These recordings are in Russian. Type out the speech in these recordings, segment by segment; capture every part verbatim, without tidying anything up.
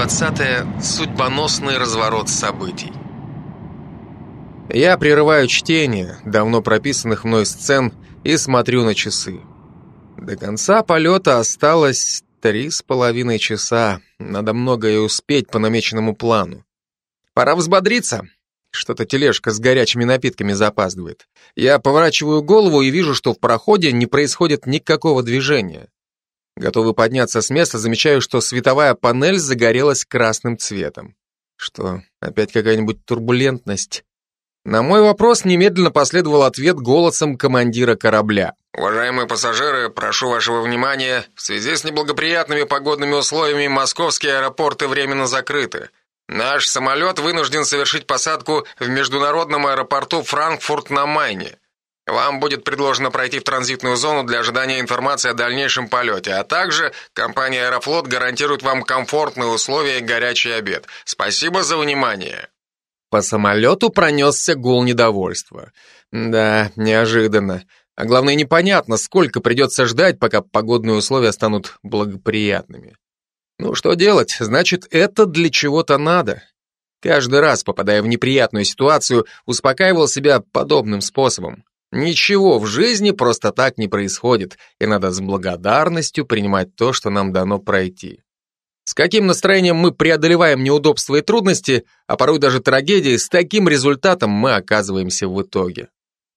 двадцатое. Судьбоносный разворот событий. Я прерываю чтение давно прописанных мной сцен и смотрю на часы. До конца полета осталось три с половиной часа. Надо многое успеть по намеченному плану. Пора взбодриться. Что-то тележка с горячими напитками запаздывает. Я поворачиваю голову и вижу, что в проходе не происходит никакого движения. Готовый подняться с места, замечаю, что световая панель загорелась красным цветом. Что, опять какая-нибудь турбулентность? На мой вопрос немедленно последовал ответ голосом командира корабля. Уважаемые пассажиры, прошу вашего внимания. В связи с неблагоприятными погодными условиями московские аэропорты временно закрыты. Наш самолет вынужден совершить посадку в международном аэропорту Франкфурт на Майне. Вам будет предложено пройти в транзитную зону для ожидания информации о дальнейшем полете, а также компания «Аэрофлот» гарантирует вам комфортные условия и горячий обед. Спасибо за внимание. По самолету пронесся гул недовольства. Да, неожиданно. А главное, непонятно, сколько придется ждать, пока погодные условия станут благоприятными. Ну, что делать? Значит, это для чего-то надо. Каждый раз, попадая в неприятную ситуацию, успокаивал себя подобным способом. Ничего в жизни просто так не происходит, и надо с благодарностью принимать то, что нам дано пройти. С каким настроением мы преодолеваем неудобства и трудности, а порой даже трагедии, с таким результатом мы оказываемся в итоге.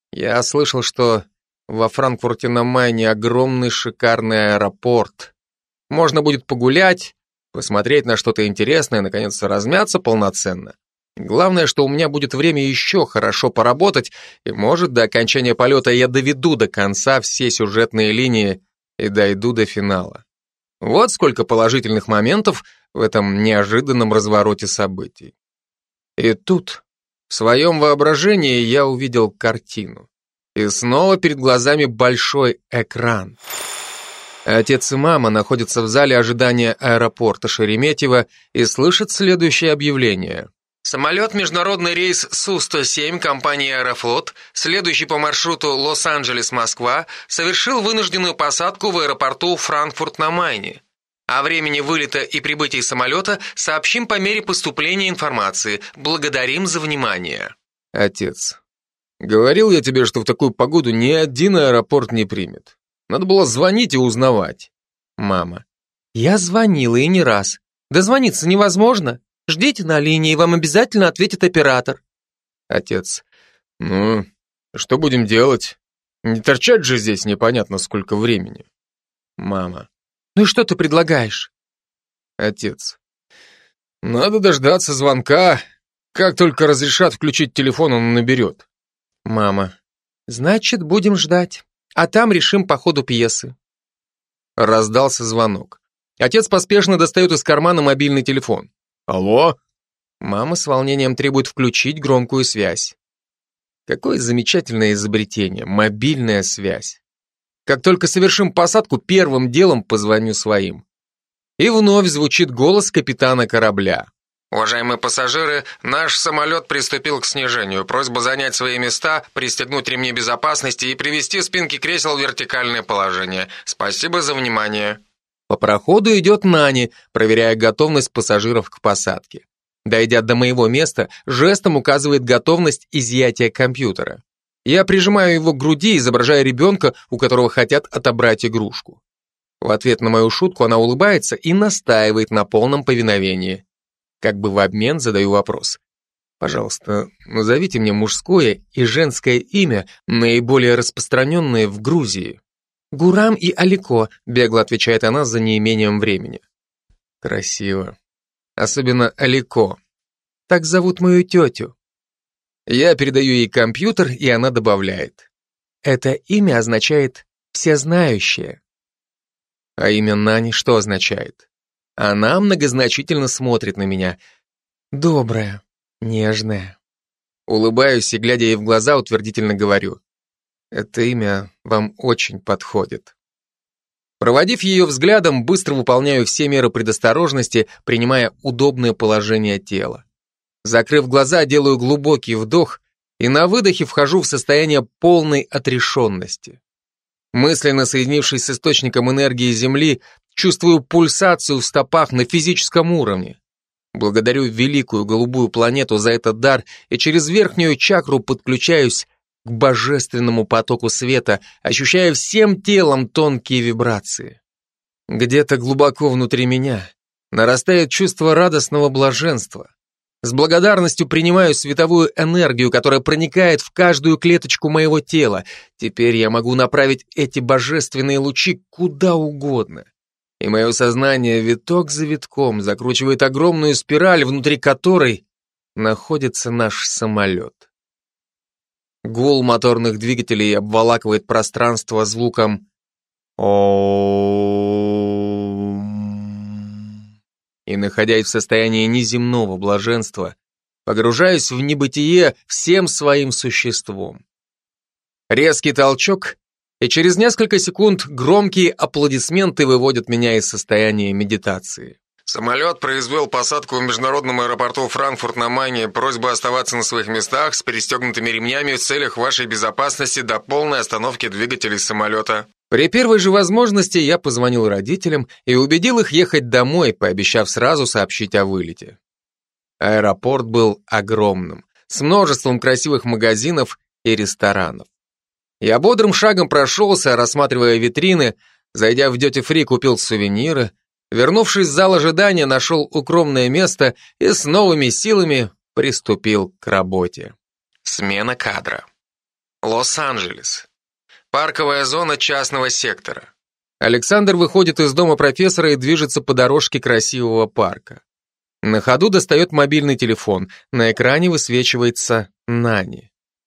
Я слышал, что во Франкфурте на Майне огромный шикарный аэропорт. Можно будет погулять, посмотреть на что-то интересное, наконец-то размяться полноценно. Главное, что у меня будет время еще хорошо поработать, и, может, до окончания полета я доведу до конца все сюжетные линии и дойду до финала. Вот сколько положительных моментов в этом неожиданном развороте событий. И тут, в своем воображении, я увидел картину. И снова перед глазами большой экран. Отец и мама находятся в зале ожидания аэропорта Шереметьево и слышат следующее объявление. Самолет международный рейс Су сто семь компании «Аэрофлот», следующий по маршруту Лос-Анджелес-Москва, совершил вынужденную посадку в аэропорту Франкфурт на Майне. О времени вылета и прибытии самолета сообщим по мере поступления информации. Благодарим за внимание. Отец, говорил я тебе, что в такую погоду ни один аэропорт не примет. Надо было звонить и узнавать. Мама. Я звонила и не раз. Дозвониться невозможно. Ждите на линии, вам обязательно ответит оператор. Отец. Ну, что будем делать? Не торчать же здесь непонятно сколько времени. Мама. Ну и что ты предлагаешь? Отец. Надо дождаться звонка. Как только разрешат включить телефон, он наберет. Мама. Значит, будем ждать. А там решим по ходу пьесы. Раздался звонок. Отец поспешно достает из кармана мобильный телефон. Алло? Мама с волнением требует включить громкую связь. Какое замечательное изобретение, мобильная связь. Как только совершим посадку, первым делом позвоню своим. И вновь звучит голос капитана корабля. Уважаемые пассажиры, наш самолет приступил к снижению. Просьба занять свои места, пристегнуть ремни безопасности и привести спинки кресел в вертикальное положение. Спасибо за внимание. По проходу идет Нани, проверяя готовность пассажиров к посадке. Дойдя до моего места, жестом указывает готовность изъятия компьютера. Я прижимаю его к груди, изображая ребенка, у которого хотят отобрать игрушку. В ответ на мою шутку она улыбается и настаивает на полном повиновении. Как бы в обмен задаю вопрос. Пожалуйста, назовите мне мужское и женское имя, наиболее распространенные в Грузии. Гурам и Алико, бегло отвечает она за неимением времени. Красиво. Особенно Алико. Так зовут мою тетю. Я передаю ей компьютер, и она добавляет. Это имя означает «всезнающее». А имя Нани что означает? Она многозначительно смотрит на меня. Добрая, нежная. Улыбаюсь и, глядя ей в глаза, утвердительно говорю. Это имя вам очень подходит. Проводив ее взглядом, быстро выполняю все меры предосторожности, принимая удобное положение тела. Закрыв глаза, делаю глубокий вдох и на выдохе вхожу в состояние полной отрешенности. Мысленно соединившись с источником энергии Земли, чувствую пульсацию в стопах на физическом уровне. Благодарю великую голубую планету за этот дар и через верхнюю чакру подключаюсь к божественному потоку света, ощущая всем телом тонкие вибрации. Где-то глубоко внутри меня нарастает чувство радостного блаженства. С благодарностью принимаю световую энергию, которая проникает в каждую клеточку моего тела. Теперь я могу направить эти божественные лучи куда угодно. И мое сознание виток за витком закручивает огромную спираль, внутри которой находится наш самолет. Гул моторных двигателей обволакивает пространство звуком «Ом». И, находясь в состоянии неземного блаженства, погружаюсь в небытие всем своим существом. Резкий толчок, и через несколько секунд громкие аплодисменты выводят меня из состояния медитации. Самолет произвел посадку в международном аэропорту Франкфурт на Майне. Просьба оставаться на своих местах с пристегнутыми ремнями в целях вашей безопасности до полной остановки двигателей самолета. При первой же возможности я позвонил родителям и убедил их ехать домой, пообещав сразу сообщить о вылете. Аэропорт был огромным, с множеством красивых магазинов и ресторанов. Я бодрым шагом прошелся, рассматривая витрины, зайдя в дьюти-фри, купил сувениры, вернувшись в зал ожидания, нашел укромное место и с новыми силами приступил к работе. Смена кадра. Лос-Анджелес. Парковая зона частного сектора. Александр выходит из дома профессора и движется по дорожке красивого парка. На ходу достает мобильный телефон. На экране высвечивается Нани.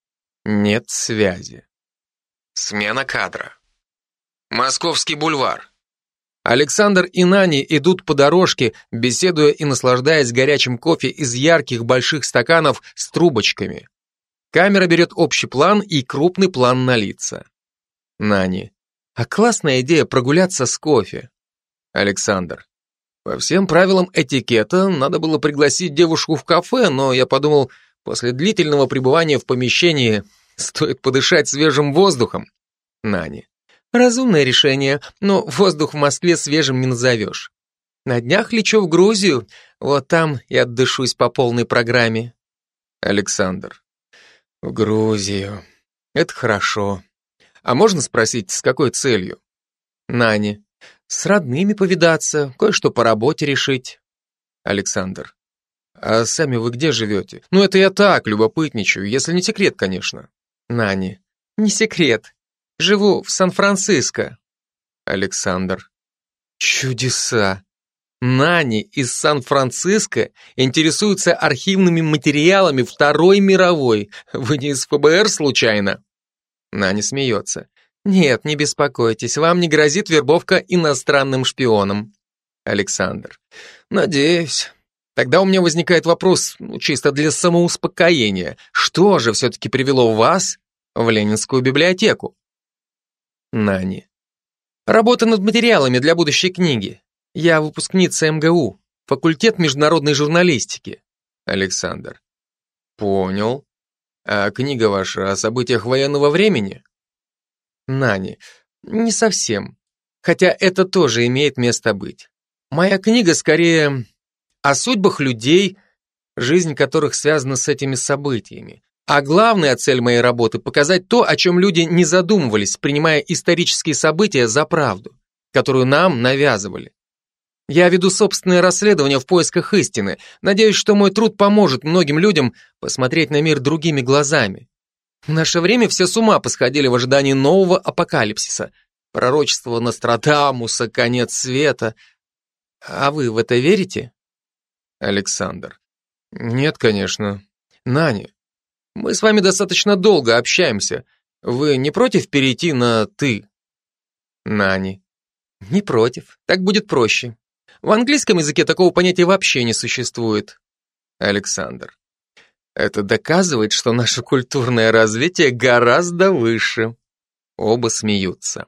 Нет связи. Смена кадра. Московский бульвар. Александр и Нани идут по дорожке, беседуя и наслаждаясь горячим кофе из ярких больших стаканов с трубочками. Камера берет общий план и крупный план на лица. Нани. А классная идея прогуляться с кофе. Александр. По всем правилам этикета надо было пригласить девушку в кафе, но я подумал, после длительного пребывания в помещении стоит подышать свежим воздухом. Нани. Разумное решение, но воздух в Москве свежим не назовешь. На днях лечу в Грузию, вот там и отдышусь по полной программе. Александр. В Грузию. Это хорошо. А можно спросить, с какой целью? Нани. С родными повидаться, кое-что по работе решить. Александр. А сами вы где живете? Ну, это я так, любопытничаю, если не секрет, конечно. Нани. Не секрет. Живу в Сан-Франциско. Александр. Чудеса. Нани из Сан-Франциско интересуется архивными материалами Второй мировой. Вы не из ФБР случайно? Нани смеется. Нет, не беспокойтесь, вам не грозит вербовка иностранным шпионом. Александр. Надеюсь. Тогда у меня возникает вопрос, ну, чисто для самоуспокоения. Что же все-таки привело вас в Ленинскую библиотеку? Нани. Работа над материалами для будущей книги. Я выпускница эм гэ у, факультет международной журналистики. Александр. Понял. А книга ваша о событиях военного времени? Нани. Не совсем. Хотя это тоже имеет место быть. Моя книга скорее о судьбах людей, жизнь которых связана с этими событиями. А главная цель моей работы – показать то, о чем люди не задумывались, принимая исторические события за правду, которую нам навязывали. Я веду собственное расследование в поисках истины. Надеюсь, что мой труд поможет многим людям посмотреть на мир другими глазами. В наше время все с ума посходили в ожидании нового апокалипсиса. Пророчество Нострадамуса, конец света. А вы в это верите? Александр. Нет, конечно. Нани, мы с вами достаточно долго общаемся. Вы не против перейти на «ты»? Нани. Не против. Так будет проще. В английском языке такого понятия вообще не существует. Александр. Это доказывает, что наше культурное развитие гораздо выше. Оба смеются.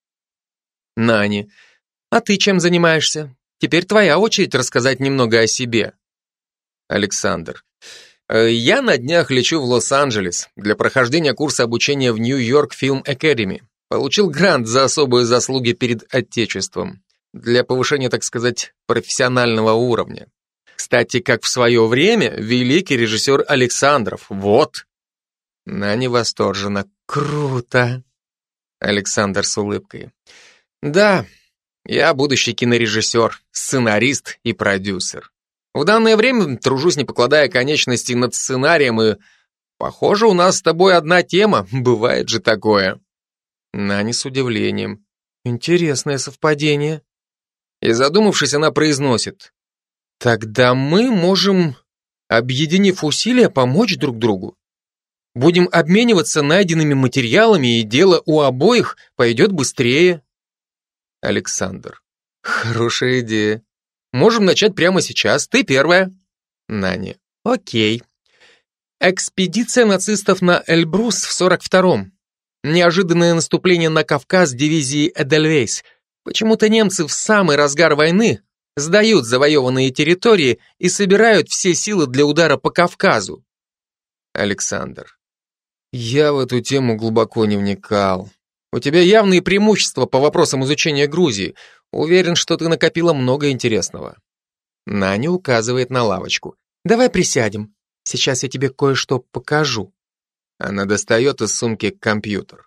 Нани. А ты чем занимаешься? Теперь твоя очередь рассказать немного о себе. Александр. Я на днях лечу в Лос-Анджелес для прохождения курса обучения в Нью-Йорк Film Academy. Получил грант за особые заслуги перед Отечеством. Для повышения, так сказать, профессионального уровня. К Кстати, как в свое время великий режиссер Александров. Вот. Наня восторжена. Круто. Александр с улыбкой. Да, я будущий кинорежиссер, сценарист и продюсер. В данное время тружусь, не покладая конечностей над сценарием, и, похоже, у нас с тобой одна тема, бывает же такое. Наня с удивлением. Интересное совпадение. И задумавшись, она произносит. Тогда мы можем, объединив усилия, помочь друг другу. Будем обмениваться найденными материалами, и дело у обоих пойдет быстрее. Александр. Хорошая идея. Можем начать прямо сейчас. Ты первая. Наня. Окей. Экспедиция нацистов на Эльбрус в сорок втором. Неожиданное наступление на Кавказ дивизии Эдельвейс. Почему-то немцы в самый разгар войны сдают завоеванные территории и собирают все силы для удара по Кавказу. Александр. Я в эту тему глубоко не вникал. У тебя явные преимущества по вопросам изучения Грузии. Уверен, что ты накопила много интересного. Наня указывает на лавочку. Давай присядем. Сейчас я тебе кое-что покажу. Она достает из сумки компьютер.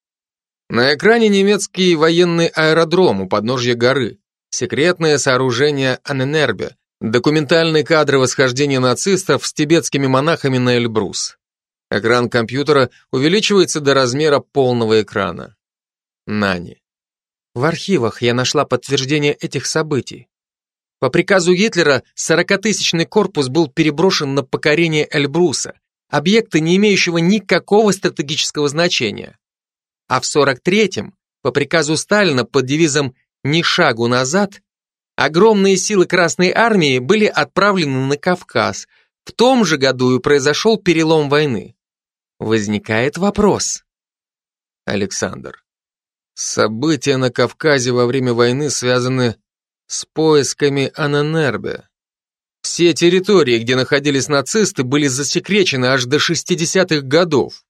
На экране немецкий военный аэродром у подножья горы. Секретное сооружение Анненербе. Документальные кадры восхождения нацистов с тибетскими монахами на Эльбрус. Экран компьютера увеличивается до размера полного экрана. Нани. В архивах я нашла подтверждение этих событий. По приказу Гитлера сорокатысячный корпус был переброшен на покорение Эльбруса, объекта, не имеющего никакого стратегического значения. А в сорок третьем, по приказу Сталина под девизом «Ни шагу назад», огромные силы Красной Армии были отправлены на Кавказ. В том же году и произошел перелом войны. Возникает вопрос. Александр. События на Кавказе во время войны связаны с поисками Анненербе. Все территории, где находились нацисты, были засекречены аж до шестидесятых годов.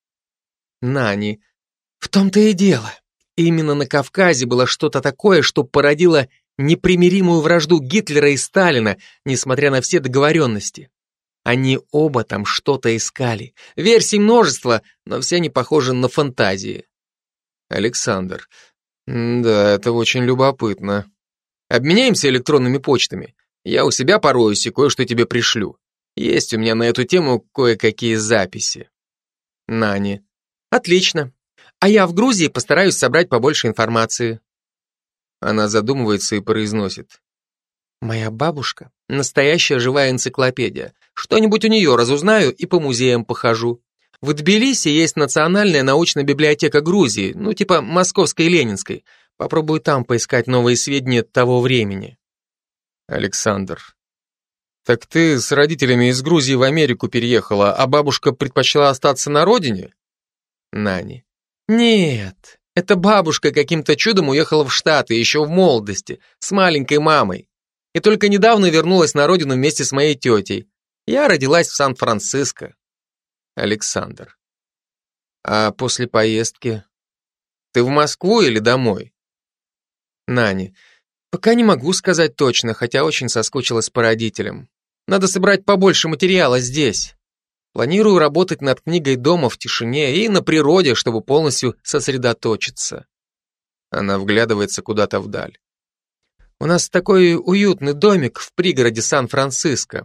Нани. В том-то и дело. Именно на Кавказе было что-то такое, что породило непримиримую вражду Гитлера и Сталина, несмотря на все договоренности. Они оба там что-то искали. Версий множество, но все они похожи на фантазии. Александр. Да, это очень любопытно. Обменяемся электронными почтами. Я у себя пороюсь и кое-что тебе пришлю. Есть у меня на эту тему кое-какие записи. Нани. Отлично. А я в Грузии постараюсь собрать побольше информации. Она задумывается и произносит. Моя бабушка – настоящая живая энциклопедия. Что-нибудь у нее разузнаю и по музеям похожу. В Тбилиси есть Национальная научная библиотека Грузии, ну типа Московской и Ленинской. Попробую там поискать новые сведения того времени. Александр. Так ты с родителями из Грузии в Америку переехала, а бабушка предпочла остаться на родине? Нани. Нет, эта бабушка каким-то чудом уехала в Штаты еще в молодости, с маленькой мамой. И только недавно вернулась на родину вместе с моей тетей. Я родилась в Сан-Франциско. Александр. А после поездки? Ты в Москву или домой? Нани. Пока не могу сказать точно, хотя очень соскучилась по родителям. Надо собрать побольше материала здесь. Планирую работать над книгой дома в тишине и на природе, чтобы полностью сосредоточиться. Она вглядывается куда-то вдаль. У нас такой уютный домик в пригороде Сан-Франциско.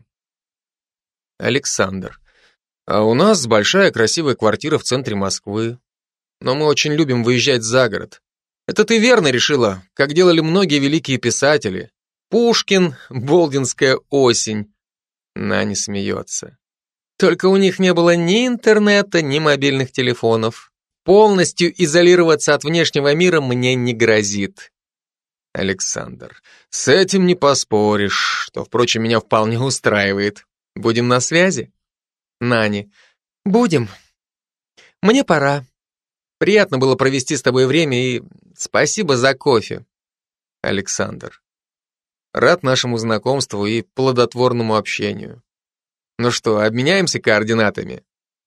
Александр. А у нас большая красивая квартира в центре Москвы. Но мы очень любим выезжать за город. Это ты верно решила, как делали многие великие писатели. Пушкин, Болдинская осень. Наня смеется. Только у них не было ни интернета, ни мобильных телефонов. Полностью изолироваться от внешнего мира мне не грозит. Александр. С этим не поспоришь, что, впрочем, меня вполне устраивает. Будем на связи? Нани. Будем. Мне пора. Приятно было провести с тобой время и спасибо за кофе. Александр. Рад нашему знакомству и плодотворному общению. Ну что, обменяемся координатами?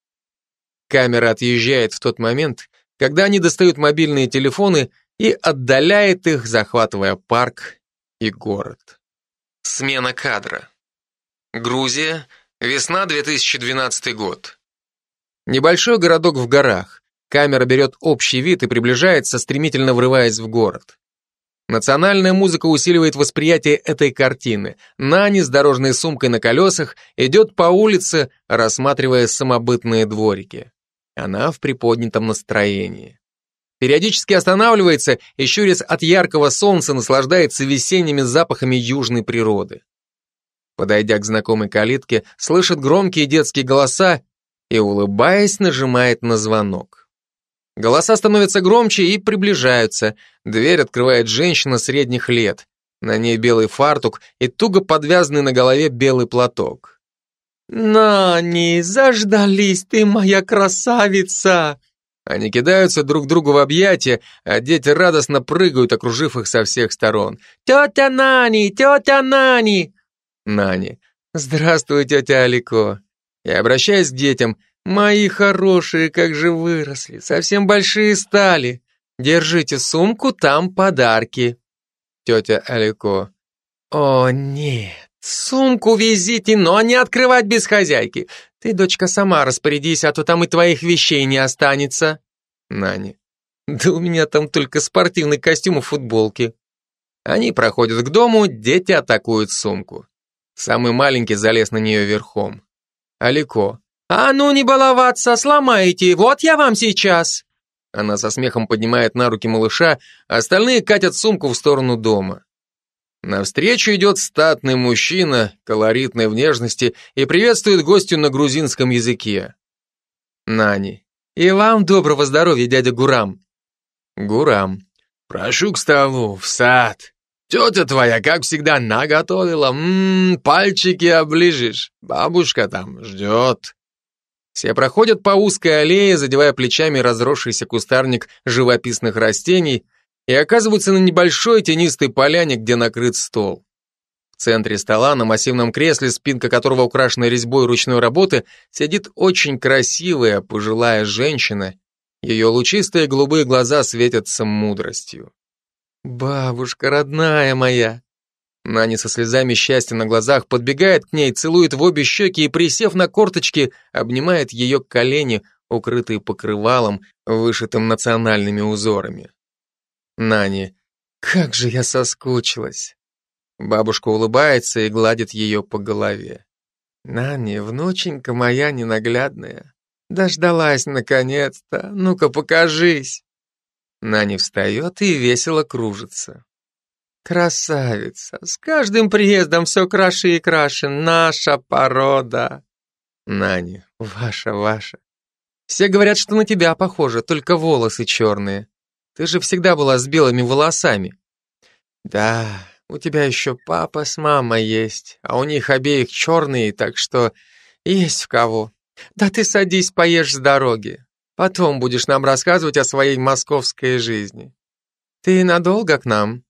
Камера отъезжает в тот момент, когда они достают мобильные телефоны и отдаляет их, захватывая парк и город. Смена кадра. Грузия. Весна две тысячи двенадцатый год. Небольшой городок в горах. Камера берет общий вид и приближается, стремительно врываясь в город. Национальная музыка усиливает восприятие этой картины. Нани с дорожной сумкой на колесах идет по улице, рассматривая самобытные дворики. Она в приподнятом настроении. Периодически останавливается и, щурясь от яркого солнца, наслаждается весенними запахами южной природы. Подойдя к знакомой калитке, слышит громкие детские голоса и, улыбаясь, нажимает на звонок. Голоса становятся громче и приближаются. Дверь открывает женщина средних лет. На ней белый фартук и туго подвязанный на голове белый платок. «Нани, заждались, ты моя красавица!» Они кидаются друг другу в объятия, а дети радостно прыгают, окружив их со всех сторон. «Тетя Нани! Тетя Нани!» Нани. «Здравствуй, тетя Алико». Я обращаюсь к детям. «Мои хорошие, как же выросли, совсем большие стали. Держите сумку, там подарки». Тетя Алико. «О, нет, сумку везите, но не открывать без хозяйки. Ты, дочка, сама распорядись, а то там и твоих вещей не останется». Нани. «Да у меня там только спортивный костюм и футболки». Они проходят к дому, дети атакуют сумку. Самый маленький залез на нее верхом. Алико. «А ну не баловаться, сломаете, вот я вам сейчас!» Она со смехом поднимает на руки малыша, а остальные катят сумку в сторону дома. Навстречу идет статный мужчина, колоритной внешности, и приветствует гостю на грузинском языке. Нани. «И вам доброго здоровья, дядя Гурам!» Гурам. «Прошу к столу, в сад. Тетя твоя, как всегда, наготовила. Ммм, пальчики оближешь. Бабушка там ждет». Все проходят по узкой аллее, задевая плечами разросшийся кустарник живописных растений, и оказываются на небольшой тенистой поляне, где накрыт стол. В центре стола, на массивном кресле, спинка которого украшена резьбой ручной работы, сидит очень красивая пожилая женщина. Ее лучистые голубые глаза светятся мудростью. «Бабушка родная моя!» Нани со слезами счастья на глазах подбегает к ней, целует в обе щеки и, присев на корточки, обнимает ее колени, укрытые покрывалом, вышитым национальными узорами. Нани. «Как же я соскучилась!» Бабушка улыбается и гладит ее по голове. «Нани, внученька моя ненаглядная, дождалась наконец-то, ну-ка покажись!» Нани встает и весело кружится. «Красавица, с каждым приездом все краше и краше, наша порода!» Нани. «Ваша, ваша. Все говорят, что на тебя похоже, только волосы черные. Ты же всегда была с белыми волосами». «Да, у тебя еще папа с мамой есть, а у них обеих черные, так что есть в кого. Да ты садись, поешь с дороги. Потом будешь нам рассказывать о своей московской жизни. Ты надолго к нам?»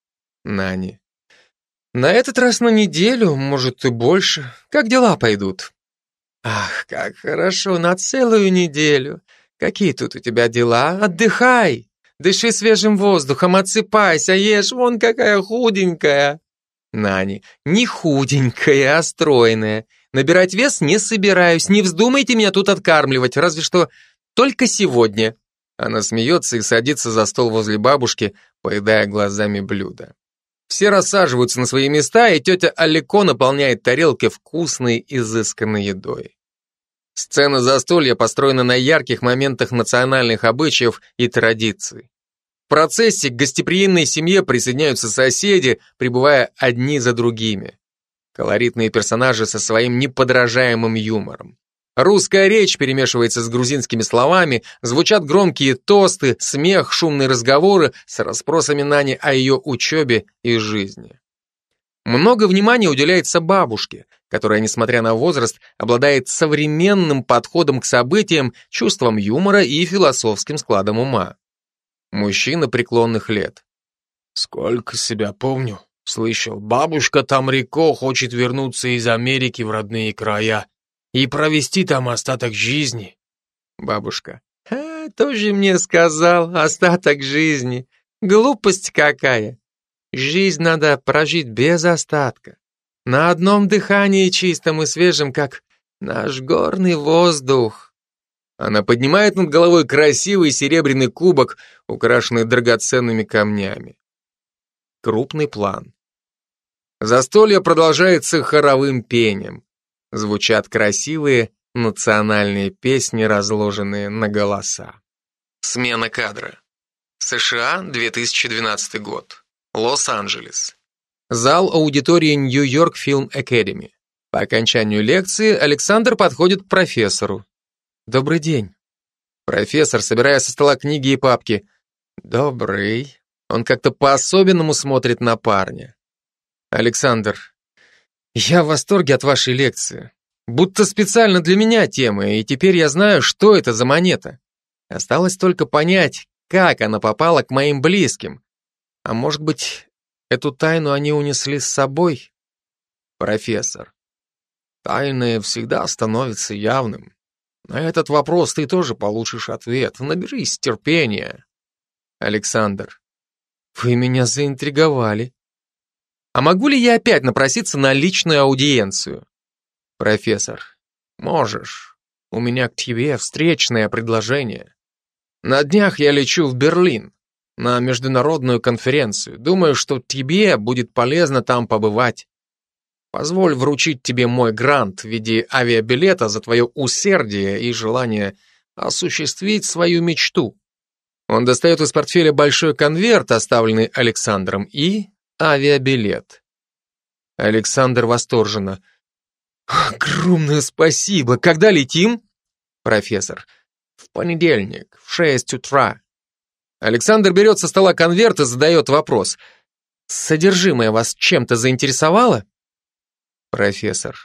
Нани. «На этот раз на неделю, может и больше. Как дела пойдут?» «Ах, как хорошо, на целую неделю. Какие тут у тебя дела? Отдыхай. Дыши свежим воздухом, отсыпайся, ешь, вон какая худенькая». Нани. «Не худенькая, а стройная. Набирать вес не собираюсь, не вздумайте меня тут откармливать, разве что только сегодня». Она смеется и садится за стол возле бабушки, поедая глазами блюдо. Все рассаживаются на свои места, и тетя Алико наполняет тарелки вкусной, изысканной едой. Сцена застолья построена на ярких моментах национальных обычаев и традиций. В процессе к гостеприимной семье присоединяются соседи, прибывая одни за другими. Колоритные персонажи со своим неподражаемым юмором. Русская речь перемешивается с грузинскими словами, звучат громкие тосты, смех, шумные разговоры с расспросами Нани о ее учебе и жизни. Много внимания уделяется бабушке, которая, несмотря на возраст, обладает современным подходом к событиям, чувством юмора и философским складом ума. Мужчина преклонных лет. «Сколько себя помню, слышал, бабушка Тамрико хочет вернуться из Америки в родные края и провести там остаток жизни». Бабушка. «А, тоже мне сказал, остаток жизни. Глупость какая. Жизнь надо прожить без остатка. На одном дыхании чистом и свежем, как наш горный воздух. Она поднимает над головой красивый серебряный кубок, украшенный драгоценными камнями. Крупный план. Застолье продолжается хоровым пением. Звучат красивые национальные песни, разложенные на голоса. Смена кадра. США, две тысячи двенадцатый год. Лос-Анджелес. Зал аудитории Нью-Йорк Фильм Академи. По окончанию лекции Александр подходит к профессору. «Добрый день». Профессор, собирая со стола книги и папки. «Добрый». Он как-то по-особенному смотрит на парня. «Александр, я в восторге от вашей лекции. Будто специально для меня тема, и теперь я знаю, что это за монета. Осталось только понять, как она попала к моим близким. А может быть, эту тайну они унесли с собой?» Профессор. «Тайное всегда становится явным. На этот вопрос ты тоже получишь ответ. Наберись терпения». Александр. «Вы меня заинтриговали. А могу ли я опять напроситься на личную аудиенцию?» Профессор. «Можешь. У меня к тебе встречное предложение. На днях я лечу в Берлин на международную конференцию. Думаю, что тебе будет полезно там побывать. Позволь вручить тебе мой грант в виде авиабилета за твое усердие и желание осуществить свою мечту». Он достает из портфеля большой конверт, оставленный Александром, и авиабилет. Александр восторженно. «Огромное спасибо! Когда летим?» Профессор. «В понедельник, в шесть утра». Александр берет со стола конверт и задает вопрос. «Содержимое вас чем-то заинтересовало?» Профессор.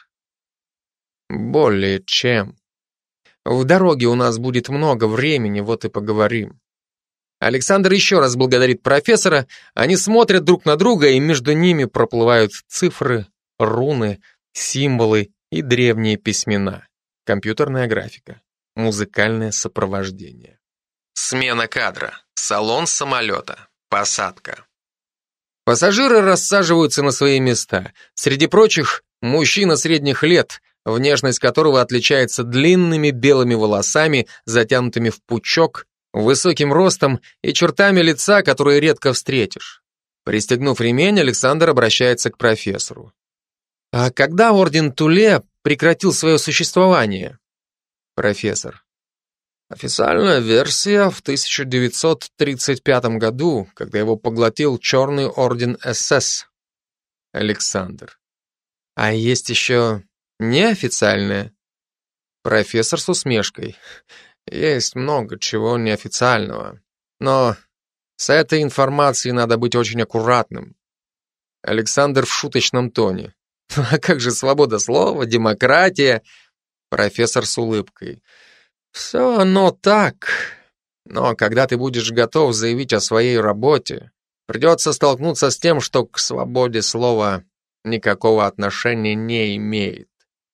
«Более чем. В дороге у нас будет много времени, вот и поговорим». Александр еще раз благодарит профессора, они смотрят друг на друга, и между ними проплывают цифры, руны, символы и древние письмена. Компьютерная графика, музыкальное сопровождение. Смена кадра. Салон самолета. Посадка. Пассажиры рассаживаются на свои места. Среди прочих, мужчина средних лет, внешность которого отличается длинными белыми волосами, затянутыми в пучок, высоким ростом и чертами лица, которые редко встретишь. Пристегнув ремень, Александр обращается к профессору. «А когда орден Туле прекратил свое существование?» Профессор. «Официальная версия в тысяча девятьсот тридцать пятом году, когда его поглотил Черный орден эс эс». Александр. «А есть еще неофициальная?» Профессор с усмешкой. «Есть много чего неофициального, но с этой информацией надо быть очень аккуратным». Александр в шуточном тоне. «А как же свобода слова, демократия?» Профессор с улыбкой. «Все оно так, но когда ты будешь готов заявить о своей работе, придется столкнуться с тем, что к свободе слова никакого отношения не имеет».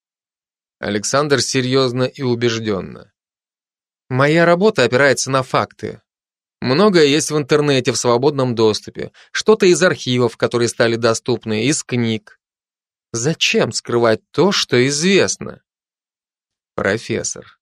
Александр серьезно и убежденно. «Моя работа опирается на факты. Многое есть в интернете в свободном доступе, что-то из архивов, которые стали доступны, из книг. Зачем скрывать то, что известно?» Профессор.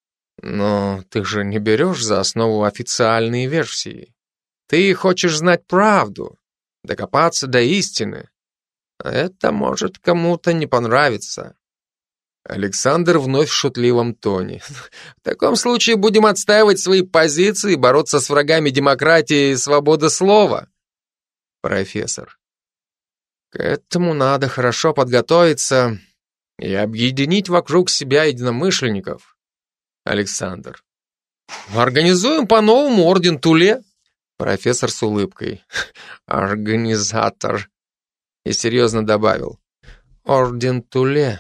«Но ты же не берешь за основу официальные версии. Ты хочешь знать правду, докопаться до истины. Это может кому-то не понравиться». Александр вновь в шутливом тоне. «В таком случае будем отстаивать свои позиции и бороться с врагами демократии и свободы слова». Профессор. «К этому надо хорошо подготовиться и объединить вокруг себя единомышленников». Александр. «Организуем по-новому орден Туле». Профессор с улыбкой. «Организатор». И серьезно добавил. «Орден Туле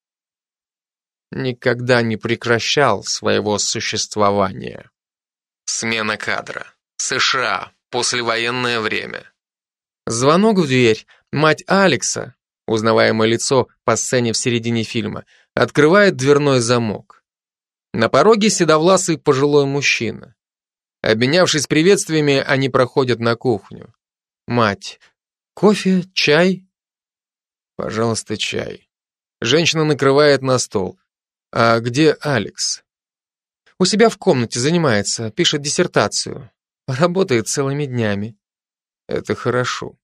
никогда не прекращал своего существования». Смена кадра. США. Послевоенное время. Звонок в дверь. Мать Алекса, узнаваемое лицо по сцене в середине фильма, открывает дверной замок. На пороге седовласый пожилой мужчина. Обменявшись приветствиями, они проходят на кухню. Мать. «Кофе? Чай?» Пожалуйста, чай. Женщина накрывает на стол. А где Алекс? У себя в комнате занимается, пишет диссертацию. Работает целыми днями. Это хорошо.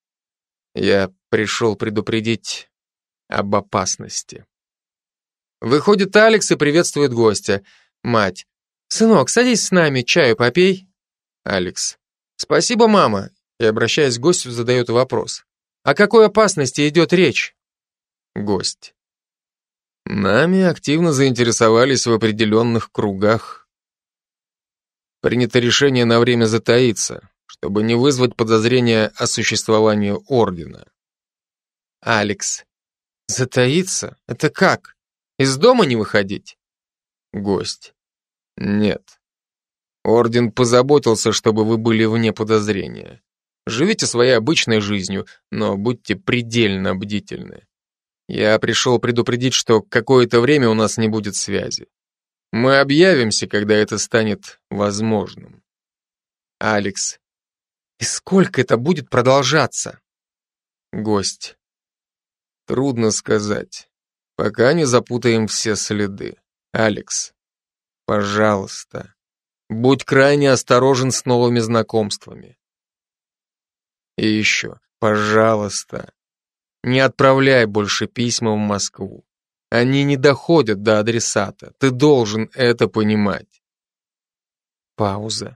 Я пришел предупредить об опасности. Выходит Алекс и приветствует гостя. Мать. Сынок, садись с нами, чаю попей. Алекс. Спасибо, мама. И, обращаясь к гостю, задает вопрос. О какой опасности идет речь? Гость. Нами активно заинтересовались в определенных кругах. Принято решение на время затаиться, чтобы не вызвать подозрения о существовании ордена. Алекс. Затаиться? Это как? Из дома не выходить? Гость. Нет. Орден позаботился, чтобы вы были вне подозрения. Живите своей обычной жизнью, но будьте предельно бдительны. Я пришел предупредить, что какое-то время у нас не будет связи. Мы объявимся, когда это станет возможным. Алекс. И сколько это будет продолжаться? Гость. Трудно сказать. Пока не запутаем все следы. Алекс, пожалуйста, будь крайне осторожен с новыми знакомствами. И еще, пожалуйста, не отправляй больше письма в Москву. Они не доходят до адресата. Ты должен это понимать. Пауза.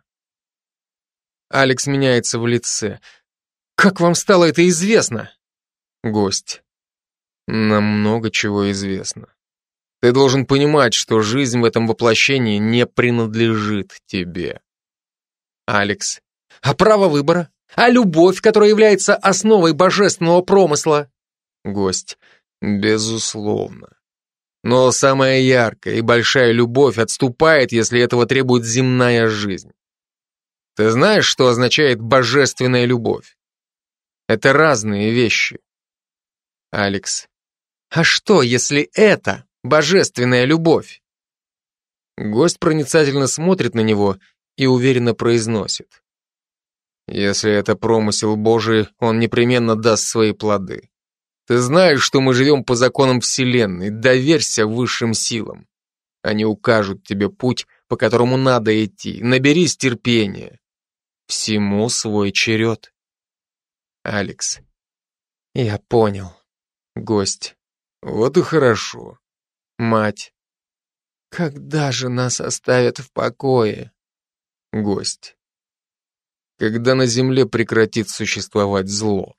Алекс меняется в лице. Как вам стало это известно? Гость. Нам много чего известно. Ты должен понимать, что жизнь в этом воплощении не принадлежит тебе. Алекс. А право выбора? А любовь, которая является основой божественного промысла? Гость. Безусловно. Но самая яркая и большая любовь отступает, если этого требует земная жизнь. Ты знаешь, что означает божественная любовь? Это разные вещи. Алекс. А что, если это божественная любовь? Гость проницательно смотрит на него и уверенно произносит. Если это промысел Божий, он непременно даст свои плоды. Ты знаешь, что мы живем по законам Вселенной, доверься высшим силам. Они укажут тебе путь, по которому надо идти, наберись терпения. Всему свой черед. Алекс. Я понял. Гость. Вот и хорошо. Мать. Когда же нас оставят в покое? Гость. Когда на земле прекратит существовать зло.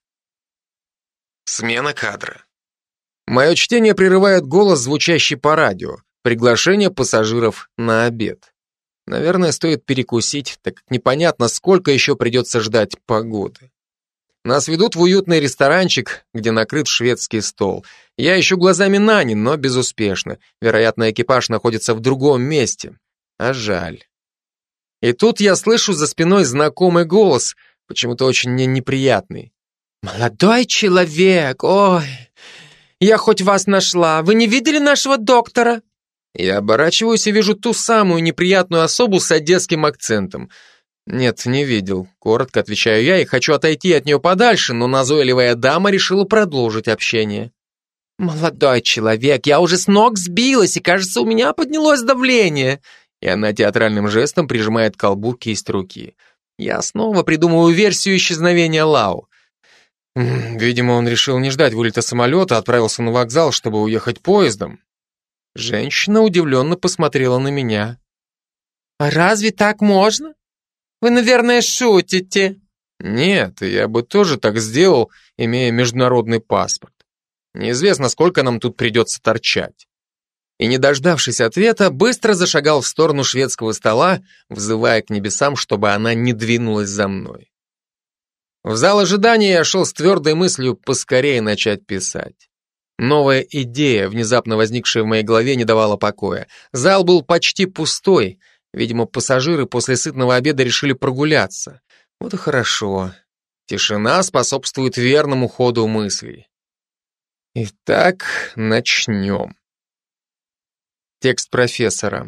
Смена кадра. Мое чтение прерывает голос, звучащий по радио. Приглашение пассажиров на обед. Наверное, стоит перекусить, так как непонятно, сколько еще придется ждать погоды. Нас ведут в уютный ресторанчик, где накрыт шведский стол. Я ищу глазами Нани, но безуспешно. Вероятно, экипаж находится в другом месте. А жаль. И тут я слышу за спиной знакомый голос, почему-то очень мне неприятный. «Молодой человек, ой, я хоть вас нашла. Вы не видели нашего доктора?» Я оборачиваюсь и вижу ту самую неприятную особу с одесским акцентом. «Нет, не видел», — коротко отвечаю я и хочу отойти от нее подальше, но назойливая дама решила продолжить общение. «Молодой человек, я уже с ног сбилась, и, кажется, у меня поднялось давление». И она театральным жестом прижимает к колбу кисть руки. Я снова придумываю версию исчезновения Лау. Видимо, он решил не ждать вылета самолета, отправился на вокзал, чтобы уехать поездом. Женщина удивленно посмотрела на меня. «А разве так можно? Вы, наверное, шутите». «Нет, я бы тоже так сделал, имея международный паспорт. Неизвестно, сколько нам тут придется торчать». И, не дождавшись ответа, быстро зашагал в сторону шведского стола, взывая к небесам, чтобы она не двинулась за мной. В зал ожидания я шел с твердой мыслью поскорее начать писать. Новая идея, внезапно возникшая в моей голове, не давала покоя. Зал был почти пустой. Видимо, пассажиры после сытного обеда решили прогуляться. Вот и хорошо. Тишина способствует верному ходу мыслей. Итак, начнем. Текст профессора.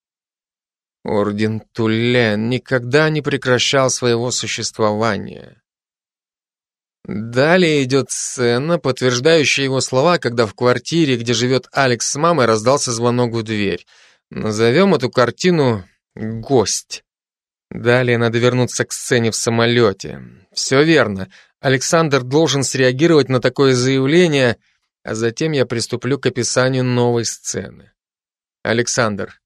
Орден Тулен никогда не прекращал своего существования. Далее идет сцена, подтверждающая его слова, когда в квартире, где живет Алекс с мамой, раздался звонок в дверь. Назовем эту картину «Гость». Далее надо вернуться к сцене в самолете. Все верно. Александр должен среагировать на такое заявление, а затем я приступлю к описанию новой сцены. Александр,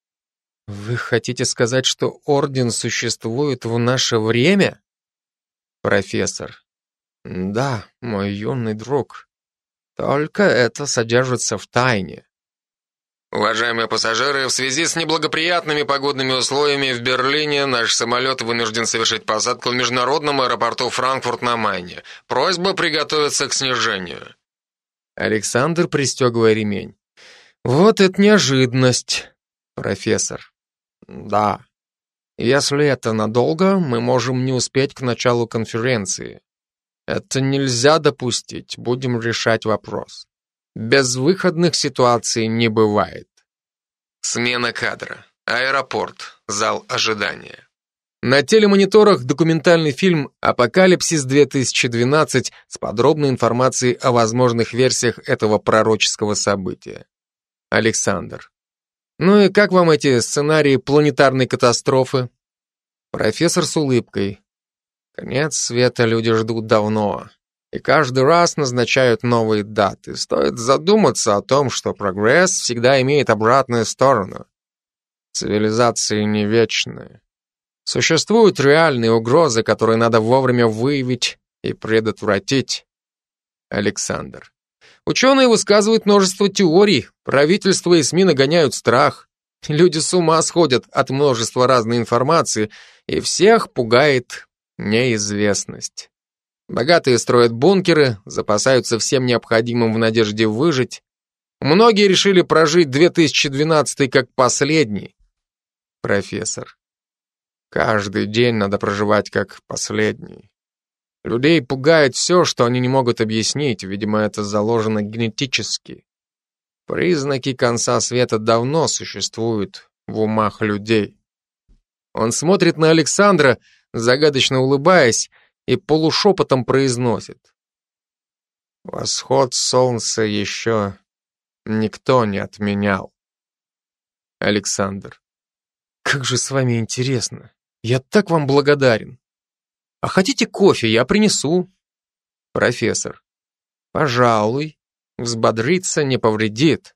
вы хотите сказать, что орден существует в наше время? Профессор. Да, мой юный друг. Только это содержится в тайне. Уважаемые пассажиры, в связи с неблагоприятными погодными условиями в Берлине наш самолет вынужден совершить посадку в международном аэропорту Франкфурт на Майне. Просьба приготовиться к снижению. Александр, пристегивая ремень. Вот это неожиданность. Профессор. Да. Если это надолго, мы можем не успеть к началу конференции. Это нельзя допустить, будем решать вопрос. Безвыходных ситуаций не бывает. Смена кадра. Аэропорт. Зал ожидания. На телемониторах документальный фильм «Апокалипсис две тысячи двенадцать» с подробной информацией о возможных версиях этого пророческого события. Александр. Ну и как вам эти сценарии планетарной катастрофы? Профессор с улыбкой. Конец света люди ждут давно. И каждый раз назначают новые даты. Стоит задуматься о том, что прогресс всегда имеет обратную сторону. Цивилизации не вечны. Существуют реальные угрозы, которые надо вовремя выявить и предотвратить. Александр. Ученые высказывают множество теорий, правительство и СМИ нагоняют страх. Люди с ума сходят от множества разной информации, и всех пугает неизвестность. Богатые строят бункеры, запасаются всем необходимым в надежде выжить. Многие решили прожить две тысячи двенадцатый как последний. Профессор. Каждый день надо проживать как последний. Людей пугает все, что они не могут объяснить, видимо, это заложено генетически. Признаки конца света давно существуют в умах людей. Он смотрит на Александра, загадочно улыбаясь, и полушепотом произносит. Восход солнца еще никто не отменял. Александр. Как же с вами интересно. Я так вам благодарен. А хотите кофе, я принесу. Профессор. Пожалуй, взбодриться не повредит.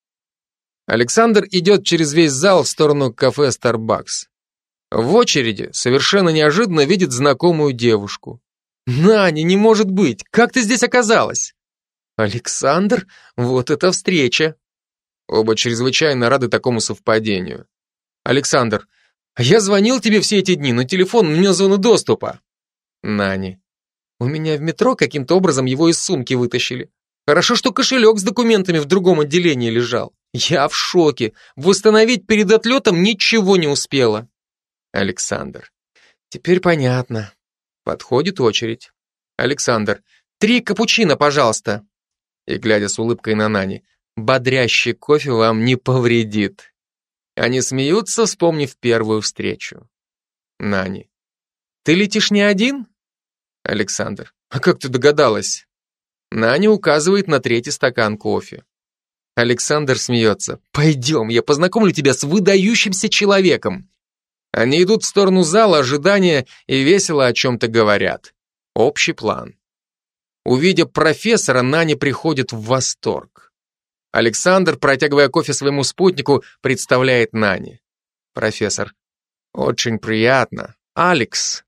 Александр идет через весь зал в сторону кафе Starbucks. В очереди совершенно неожиданно видит знакомую девушку. Наня, не может быть, как ты здесь оказалась? Александр, вот это встреча. Оба чрезвычайно рады такому совпадению. Александр, я звонил тебе все эти дни, но телефон вне зоны доступа. Нани, у меня в метро каким-то образом его из сумки вытащили. Хорошо, что кошелек с документами в другом отделении лежал. Я в шоке. Восстановить перед отлетом ничего не успела. Александр. Теперь понятно. Подходит очередь. Александр. Три капучино, пожалуйста. И, глядя с улыбкой на Нани, бодрящий кофе вам не повредит. Они смеются, вспомнив первую встречу. Нани. Ты летишь не один? Александр. А как ты догадалась? Наня указывает на третий стакан кофе. Александр смеется. Пойдем, я познакомлю тебя с выдающимся человеком. Они идут в сторону зала ожидания и весело о чем-то говорят. Общий план. Увидя профессора, Наня приходит в восторг. Александр, протягивая кофе своему спутнику, представляет Нане. Профессор. Очень приятно. Алекс.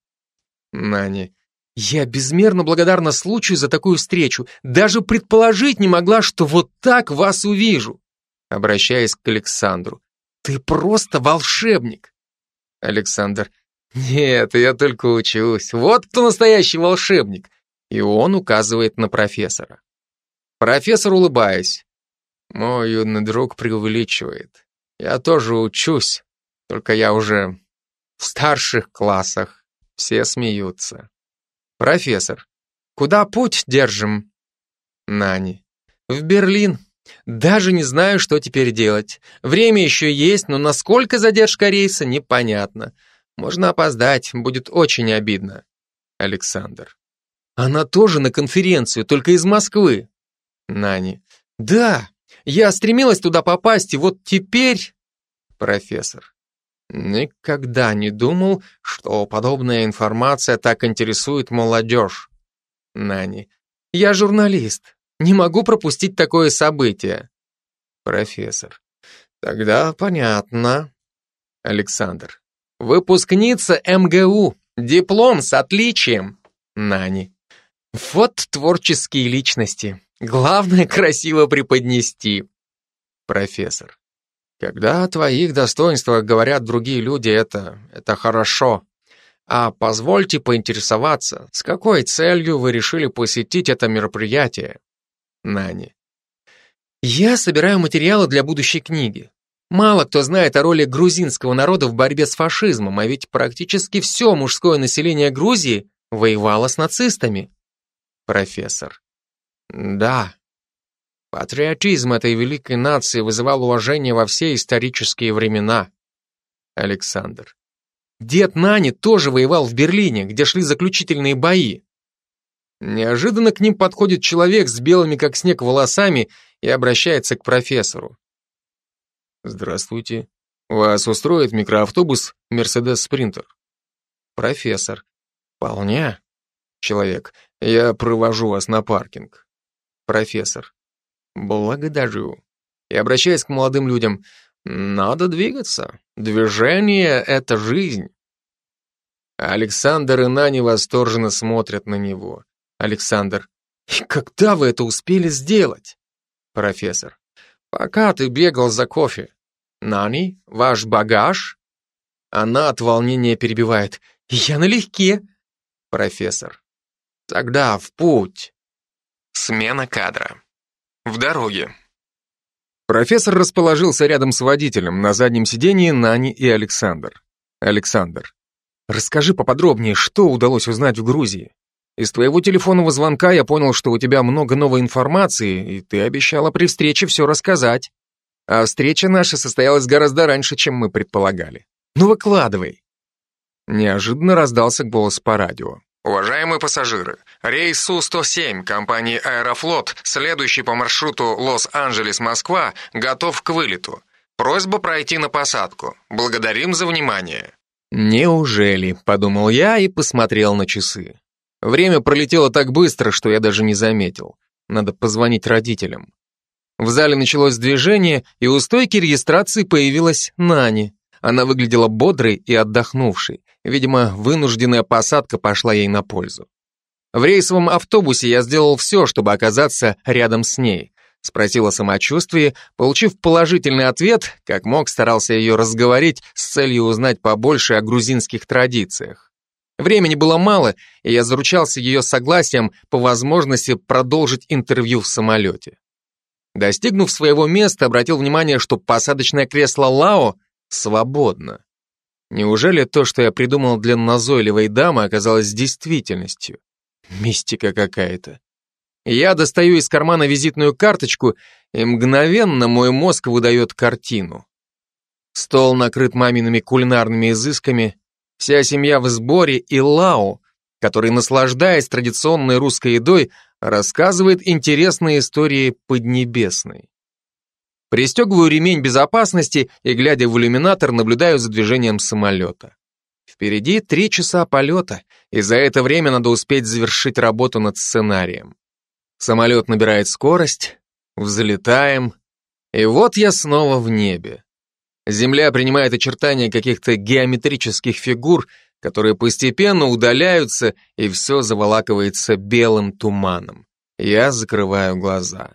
Нани. Я безмерно благодарна случаю за такую встречу. Даже предположить не могла, что вот так вас увижу. Обращаясь к Александру. Ты просто волшебник. Александр. Нет, я только учусь. Вот кто настоящий волшебник. И он указывает на профессора. Профессор, улыбаясь. Мой юный друг преувеличивает. Я тоже учусь, только я уже в старших классах. Все смеются. Профессор. Куда путь держим? Нани. В Берлин. Даже не знаю, что теперь делать. Время еще есть, но насколько задержка рейса, непонятно. Можно опоздать, будет очень обидно. Александр. Она тоже на конференцию, только из Москвы. Нани. Да, я стремилась туда попасть, и вот теперь... Профессор. Никогда не думал, что подобная информация так интересует молодежь. Нани. Я журналист. Не могу пропустить такое событие. Профессор. Тогда понятно. Александр. Выпускница эм гэ у. Диплом с отличием. Нани. Вот творческие личности. Главное красиво преподнести. Профессор. Когда о твоих достоинствах говорят другие люди, это, это хорошо. А позвольте поинтересоваться, с какой целью вы решили посетить это мероприятие? Нани. Я собираю материалы для будущей книги. Мало кто знает о роли грузинского народа в борьбе с фашизмом, а ведь практически все мужское население Грузии воевало с нацистами. Профессор. Да. Патриотизм этой великой нации вызывал уважение во все исторические времена. Александр. Дед Нани тоже воевал в Берлине, где шли заключительные бои. Неожиданно к ним подходит человек с белыми как снег волосами и обращается к профессору. Здравствуйте. Вас устроит микроавтобус Мерседес Спринтер? Профессор. Вполне. Человек. Я провожу вас на паркинг. Профессор. Благодарю. И обращаясь к молодым людям, надо двигаться. Движение — это жизнь. Александр и Нани восторженно смотрят на него. Александр. И когда вы это успели сделать? Профессор. Пока ты бегал за кофе. Нани, ваш багаж? Она от волнения перебивает. Я налегке. Профессор. Тогда в путь. Смена кадра. В дороге. Профессор расположился рядом с водителем, на заднем сидении Нани и Александр. Александр. Расскажи поподробнее, что удалось узнать в Грузии. Из твоего телефонного звонка я понял, что у тебя много новой информации, и ты обещала при встрече все рассказать. А встреча наша состоялась гораздо раньше, чем мы предполагали. Ну выкладывай. Неожиданно раздался голос по радио. Уважаемые пассажиры, рейс Су сто семь компании «Аэрофлот», следующий по маршруту Лос-Анджелес-Москва, готов к вылету. Просьба пройти на посадку. Благодарим за внимание. Неужели, подумал я и посмотрел на часы. Время пролетело так быстро, что я даже не заметил. Надо позвонить родителям. В зале началось движение, и у стойки регистрации появилась Нани. Она выглядела бодрой и отдохнувшей. Видимо, вынужденная посадка пошла ей на пользу. В рейсовом автобусе я сделал все, чтобы оказаться рядом с ней. Спросил о самочувствии, получив положительный ответ, как мог, старался ее разговорить с целью узнать побольше о грузинских традициях. Времени было мало, и я заручался ее согласием по возможности продолжить интервью в самолете. Достигнув своего места, обратил внимание, что посадочное кресло Лао свободно. Неужели то, что я придумал для назойливой дамы, оказалось действительностью? Мистика какая-то. Я достаю из кармана визитную карточку, и мгновенно мой мозг выдает картину. Стол накрыт мамиными кулинарными изысками, вся семья в сборе, и Лао, который, наслаждаясь традиционной русской едой, рассказывает интересные истории Поднебесной. Пристегиваю ремень безопасности и, глядя в иллюминатор, наблюдаю за движением самолета. Впереди три часа полета, и за это время надо успеть завершить работу над сценарием. Самолет набирает скорость, взлетаем, и вот я снова в небе. Земля принимает очертания каких-то геометрических фигур, которые постепенно удаляются, и все заволакивается белым туманом. Я закрываю глаза.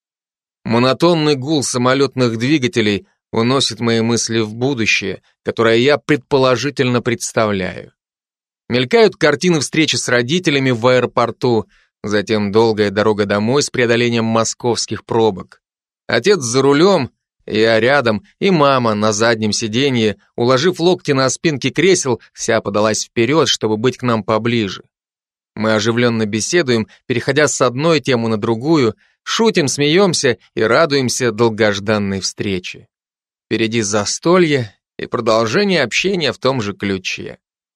Монотонный гул самолетных двигателей уносит мои мысли в будущее, которое я предположительно представляю. Мелькают картины встречи с родителями в аэропорту, затем долгая дорога домой с преодолением московских пробок. Отец за рулем, я рядом, и мама на заднем сиденье, уложив локти на спинки кресел, вся подалась вперед, чтобы быть к нам поближе. Мы оживленно беседуем, переходя с одной темы на другую, шутим, смеемся и радуемся долгожданной встрече. Впереди застолье и продолжение общения в том же ключе.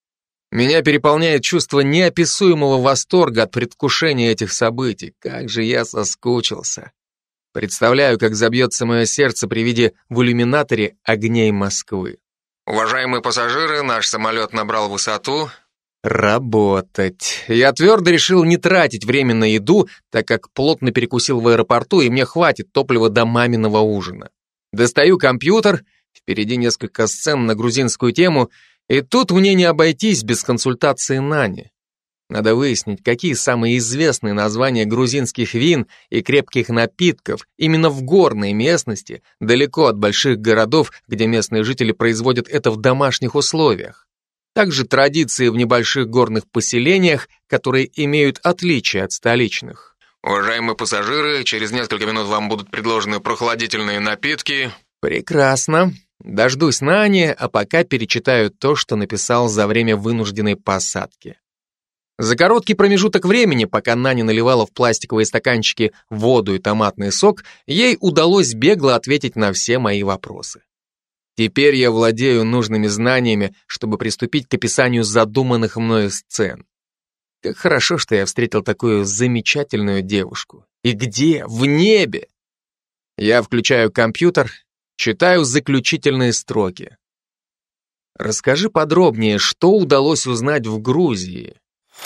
Меня переполняет чувство неописуемого восторга от предвкушения этих событий. Как же я соскучился. Представляю, как забьется мое сердце при виде в иллюминаторе огней Москвы. Уважаемые пассажиры, наш самолет набрал высоту. Работать. Я твердо решил не тратить время на еду, так как плотно перекусил в аэропорту, и мне хватит топлива до маминого ужина. Достаю компьютер, впереди несколько сцен на грузинскую тему, и тут мне не обойтись без консультации Нани. Надо выяснить, какие самые известные названия грузинских вин и крепких напитков именно в горной местности, далеко от больших городов, где местные жители производят это в домашних условиях. Также традиции в небольших горных поселениях, которые имеют отличия от столичных. Уважаемые пассажиры, через несколько минут вам будут предложены прохладительные напитки. Прекрасно. Дождусь Нани, а пока перечитаю то, что написал за время вынужденной посадки. За короткий промежуток времени, пока Нани наливала в пластиковые стаканчики воду и томатный сок, ей удалось бегло ответить на все мои вопросы. Теперь я владею нужными знаниями, чтобы приступить к описанию задуманных мною сцен. Как хорошо, что я встретил такую замечательную девушку. И где? В небе! Я включаю компьютер, читаю заключительные строки. Расскажи подробнее, что удалось узнать в Грузии.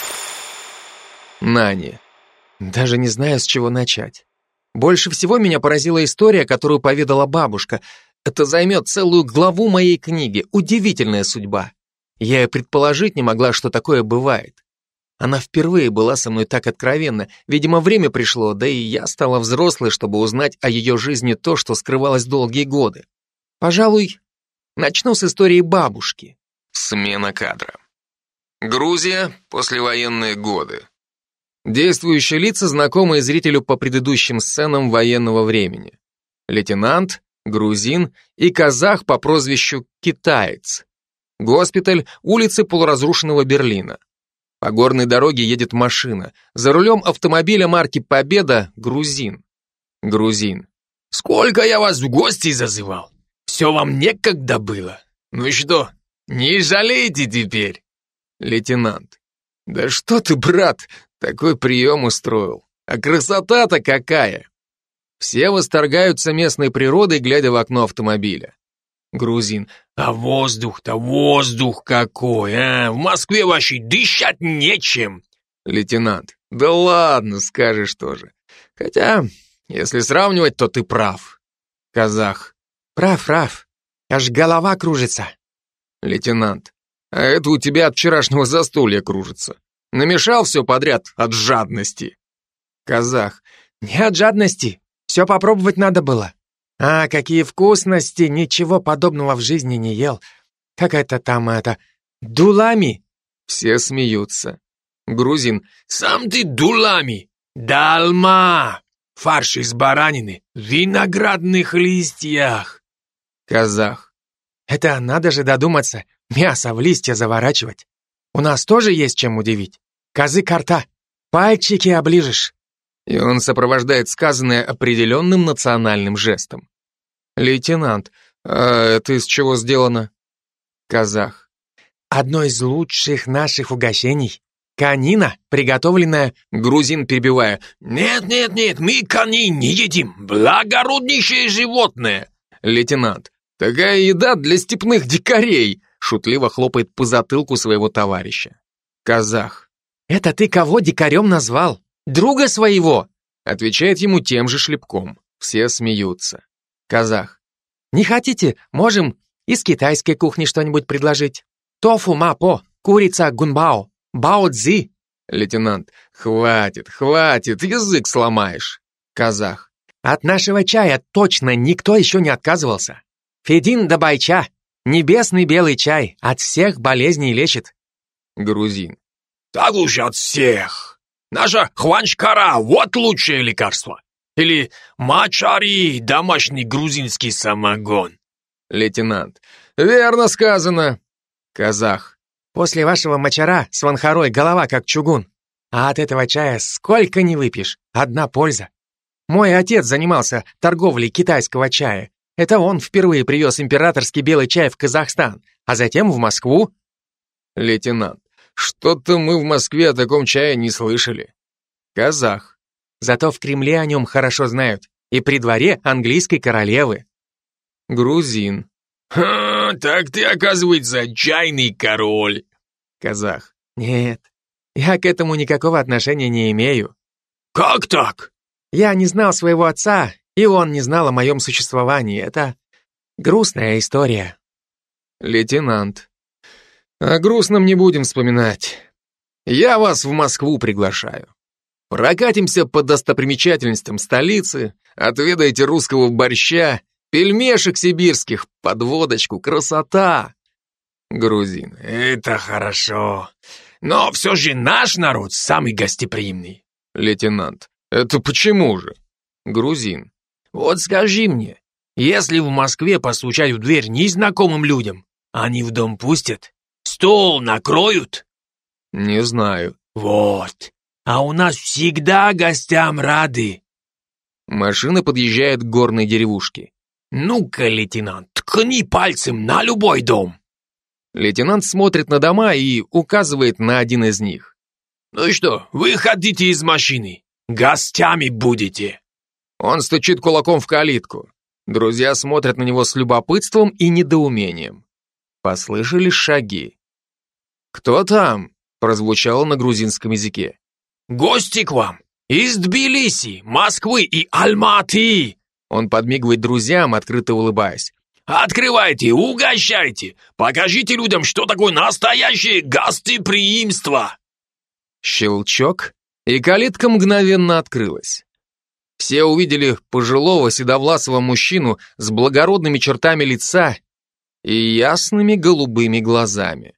Нани. Даже не знаю, с чего начать. Больше всего меня поразила история, которую поведала бабушка. Это займет целую главу моей книги. Удивительная судьба. Я и предположить не могла, что такое бывает. Она впервые была со мной так откровенна. Видимо, время пришло, да и я стала взрослой, чтобы узнать о ее жизни то, что скрывалось долгие годы. Пожалуй, начну с истории бабушки. Смена кадра. Грузия, послевоенные годы. Действующие лица, знакомые зрителю по предыдущим сценам военного времени. Лейтенант, грузин и казах по прозвищу Китаец. Госпиталь, улицы полуразрушенного Берлина. По горной дороге едет машина. За рулем автомобиля марки «Победа» грузин. Грузин. «Сколько я вас в гости зазывал? Все вам некогда было. Ну что, не жалеете теперь?» Лейтенант. «Да что ты, брат, такой прием устроил. А красота-то какая!» Все восторгаются местной природой, глядя в окно автомобиля. Грузин. «А воздух-то, воздух какой, а! В Москве вообще дышать нечем!» Лейтенант. «Да ладно, скажешь тоже. Хотя, если сравнивать, то ты прав». Казах. «Прав, прав. Аж голова кружится». Лейтенант. «А это у тебя от вчерашнего застолья кружится. Намешал все подряд от жадности». Казах. «Не от жадности. Все попробовать надо было. А, какие вкусности, ничего подобного в жизни не ел. Как это там, это, дулами?» Все смеются. Грузин. «Сам ты дулами. Далма. Фарш из баранины, в виноградных листьях». Казах. «Это надо же додуматься, мясо в листья заворачивать. У нас тоже есть чем удивить. Козы-карта, пальчики оближешь». И он сопровождает сказанное определенным национальным жестом. Лейтенант. «А это из чего сделано?» Казах. «Одно из лучших наших угощений. Конина, приготовленная...» Грузин, перебивая. «Нет, нет, нет, мы коней не едим. Благороднейшее животное». Лейтенант. «Такая еда для степных дикарей», шутливо хлопает по затылку своего товарища. Казах. «Это ты кого дикарем назвал? Друга своего?» Отвечает ему тем же шлепком. Все смеются. Казах. «Не хотите, можем из китайской кухни что-нибудь предложить. Тофу мапо, курица гунбао, бао-цзи». Лейтенант. «Хватит, хватит, язык сломаешь». Казах. «От нашего чая точно никто еще не отказывался. Федин да байча, небесный белый чай, от всех болезней лечит». Грузин. «Так уж от всех. Наша хванчкара, вот лучшее лекарство. Или мачари, домашний грузинский самогон». Лейтенант. «Верно сказано». Казах. «После вашего мачара с ванхарой голова как чугун. А от этого чая сколько не выпьешь, одна польза. Мой отец занимался торговлей китайского чая. Это он впервые привез императорский белый чай в Казахстан, а затем в Москву». Лейтенант. Что-то мы в Москве о таком чае не слышали. Казах. Зато в Кремле о нем хорошо знают. И при дворе английской королевы. Грузин. Ха, так ты, оказывается, чайный король. Казах. Нет, я к этому никакого отношения не имею. Как так? Я не знал своего отца, и он не знал о моем существовании. Это грустная история. Лейтенант. О грустном не будем вспоминать. Я вас в Москву приглашаю. Прокатимся по достопримечательностям столицы, отведаете русского борща, пельмешек сибирских, под водочку, красота. Грузин. Это хорошо. Но все же наш народ самый гостеприимный. Лейтенант. Это почему же? Грузин. Вот скажи мне, если в Москве постучать в дверь незнакомым людям, они в дом пустят? Стол накроют? Не знаю. Вот. А у нас всегда гостям рады. Машина подъезжает к горной деревушке. Ну-ка, лейтенант, ткни пальцем на любой дом. Лейтенант смотрит на дома и указывает на один из них. Ну и что, выходите из машины. Гостями будете. Он стучит кулаком в калитку. Друзья смотрят на него с любопытством и недоумением. Послышались шаги. «Кто там?» — прозвучало на грузинском языке. Гости к вам из Тбилиси, Москвы и Алматы. Он подмигивает друзьям, открыто улыбаясь. Открывайте, угощайте, покажите людям, что такое настоящее гостеприимство. Щелчок, и калитка мгновенно открылась. Все увидели пожилого седовласого мужчину с благородными чертами лица и ясными голубыми глазами.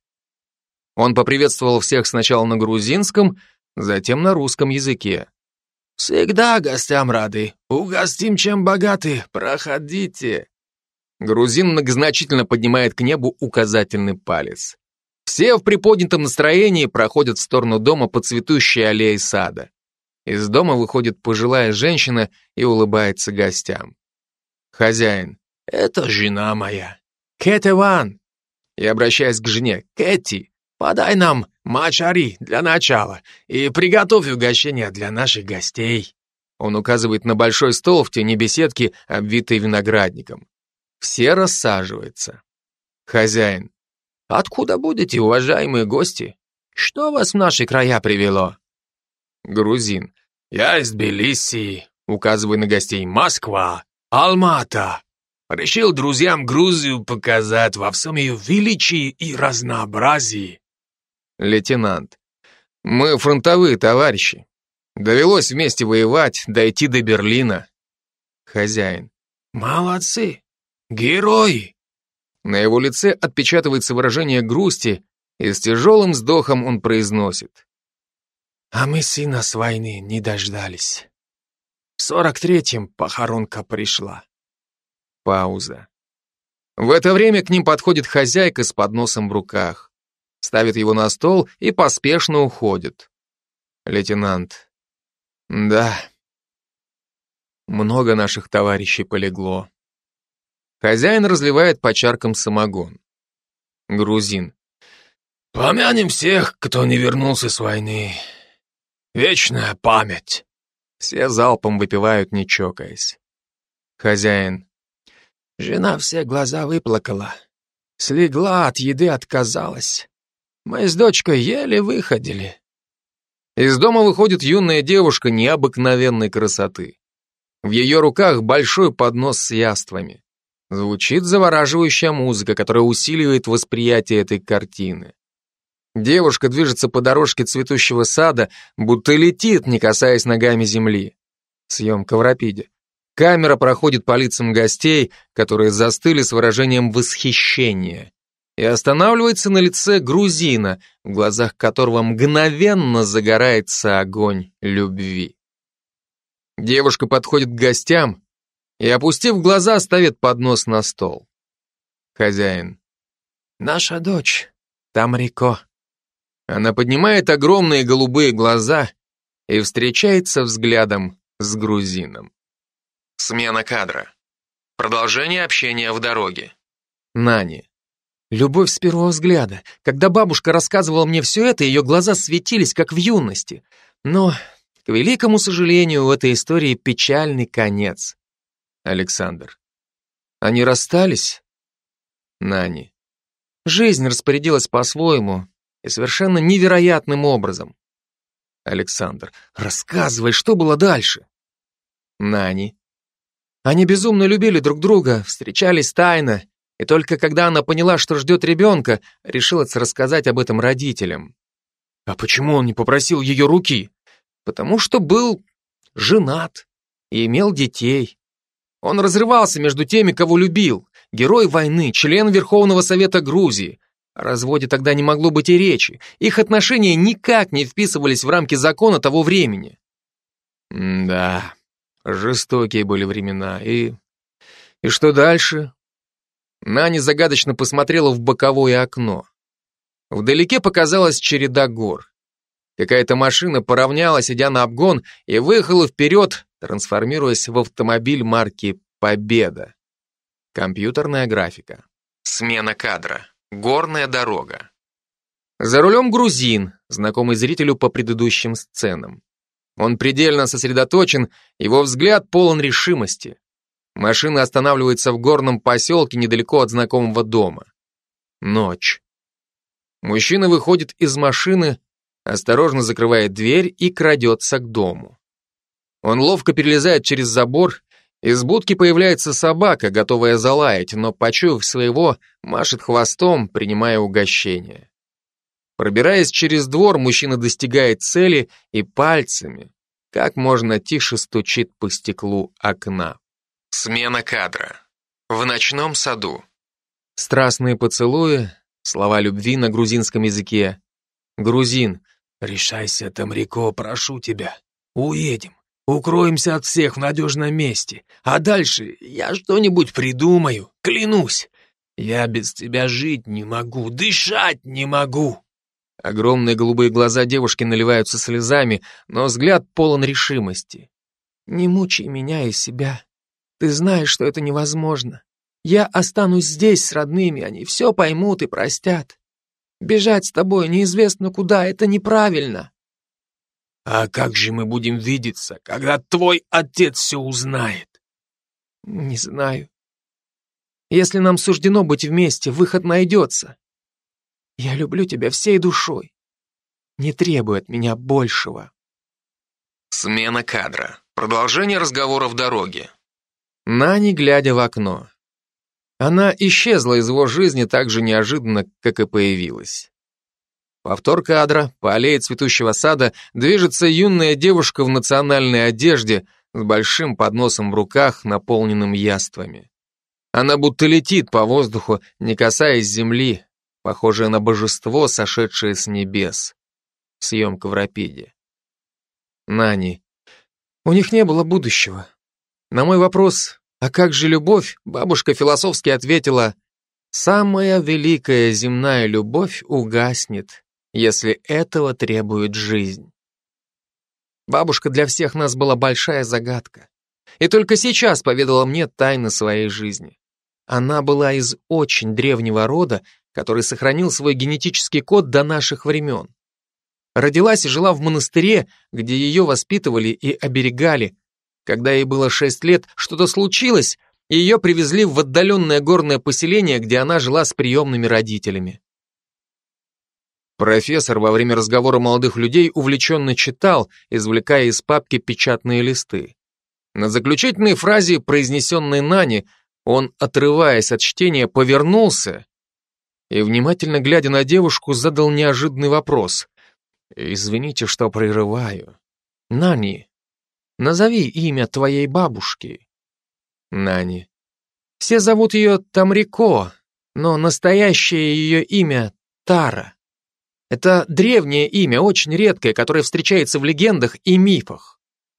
Он поприветствовал всех сначала на грузинском, затем на русском языке. «Всегда гостям рады. Угостим, чем богаты. Проходите». Грузин многозначительно поднимает к небу указательный палец. Все в приподнятом настроении проходят в сторону дома по цветущей аллее сада. Из дома выходит пожилая женщина и улыбается гостям. Хозяин. «Это жена моя. Кэти Ван». И обращаясь к жене. «Кэти, подай нам мачари для начала и приготовь угощение для наших гостей». Он указывает на большой стол в тени беседки, обвитый виноградником. Все рассаживаются. Хозяин. «Откуда будете, уважаемые гости? Что вас в наши края привело?» Грузин. «Я из Тбилиси», указывая на гостей, «Москва, Алмата. Решил друзьям Грузию показать во всем ее величии и разнообразии». Лейтенант. «Мы фронтовые товарищи. Довелось вместе воевать, дойти до Берлина». Хозяин. «Молодцы, герои». На его лице отпечатывается выражение грусти, и с тяжелым вздохом он произносит. «А мы сына с войны не дождались. В сорок третьем похоронка пришла». Пауза. В это время к ним подходит хозяйка с подносом в руках, ставит его на стол и поспешно уходит. Лейтенант. Да, много наших товарищей полегло. Хозяин разливает по чаркам самогон. Грузин. «Помянем всех, кто не вернулся с войны. Вечная память». Все залпом выпивают, не чокаясь. Хозяин. «Жена все глаза выплакала. Слегла, от еды отказалась. Мы с дочкой еле выходили». Из дома выходит юная девушка необыкновенной красоты. В ее руках большой поднос с яствами. Звучит завораживающая музыка, которая усиливает восприятие этой картины. Девушка движется по дорожке цветущего сада, будто летит, не касаясь ногами земли. Съемка в рапиде. Камера проходит по лицам гостей, которые застыли с выражением восхищения, и останавливается на лице грузина, в глазах которого мгновенно загорается огонь любви. Девушка подходит к гостям и, опустив глаза, ставит поднос на стол. Хозяин. «Наша дочь, Тамрико». Она поднимает огромные голубые глаза и встречается взглядом с грузином. Смена кадра. Продолжение общения в дороге. Нани. Любовь с первого взгляда. Когда бабушка рассказывала мне все это, ее глаза светились, как в юности. Но, к великому сожалению, у этой истории печальный конец. Александр. Они расстались? Нани. Жизнь распорядилась по-своему и совершенно невероятным образом. Александр. Рассказывай, что было дальше? Нани. Они безумно любили друг друга, встречались тайно, и только когда она поняла, что ждет ребенка, решилась рассказать об этом родителям. А почему он не попросил ее руки? Потому что был женат и имел детей. Он разрывался между теми, кого любил. Герой войны, член Верховного Совета Грузии. О разводе тогда не могло быть и речи. Их отношения никак не вписывались в рамки закона того времени. Да, жестокие были времена. И... и что дальше? Нани загадочно посмотрела в боковое окно. Вдалеке показалась череда гор. Какая-то машина поравнялась, идя на обгон, и выехала вперед, трансформируясь в автомобиль марки «Победа». Компьютерная графика. Смена кадра. Горная дорога. За рулем грузин, знакомый зрителю по предыдущим сценам. Он предельно сосредоточен, его взгляд полон решимости. Машина останавливается в горном поселке недалеко от знакомого дома. Ночь. Мужчина выходит из машины, осторожно закрывает дверь и крадется к дому. Он ловко перелезает через забор, из будки появляется собака, готовая залаять, но, почуяв своего, машет хвостом, принимая угощение. Пробираясь через двор, мужчина достигает цели и пальцами, как можно тише стучит по стеклу окна. Смена кадра. В ночном саду. Страстные поцелуи, слова любви на грузинском языке. Грузин. Решайся, Тамрико, прошу тебя. Уедем. Укроемся от всех в надежном месте. А дальше я что-нибудь придумаю. Клянусь. Я без тебя жить не могу, дышать не могу. Огромные голубые глаза девушки наливаются слезами, но взгляд полон решимости. Не мучай меня и себя. Ты знаешь, что это невозможно. Я останусь здесь с родными, они все поймут и простят. Бежать с тобой неизвестно куда, это неправильно. А как же мы будем видеться, когда твой отец все узнает? Не знаю. Если нам суждено быть вместе, выход найдется. Я люблю тебя всей душой. Не требуй от меня большего. Смена кадра. Продолжение разговора в дороге. Нани, глядя в окно. Она исчезла из его жизни так же неожиданно, как и появилась. Повтор кадра. По аллее цветущего сада движется юная девушка в национальной одежде с большим подносом в руках, наполненным яствами. Она будто летит по воздуху, не касаясь земли, похожая на божество, сошедшее с небес. Съемка в Рапиде. Нани. У них не было будущего. На мой вопрос, а как же любовь, бабушка философски ответила: самая великая земная любовь угаснет, если этого требует жизнь. Бабушка для всех нас была большая загадка. И только сейчас поведала мне тайны своей жизни. Она была из очень древнего рода, который сохранил свой генетический код до наших времен. Родилась и жила в монастыре, где ее воспитывали и оберегали. Когда ей было шесть лет, что-то случилось, и ее привезли в отдаленное горное поселение, где она жила с приемными родителями. Профессор во время разговора молодых людей увлеченно читал, извлекая из папки печатные листы. На заключительной фразе, произнесенной Нани, он, отрываясь от чтения, повернулся и, внимательно глядя на девушку, задал неожиданный вопрос. «Извините, что прерываю. Нани, назови имя твоей бабушки». Нани. Все зовут ее Тамрико, но настоящее ее имя Тара. Это древнее имя, очень редкое, которое встречается в легендах и мифах.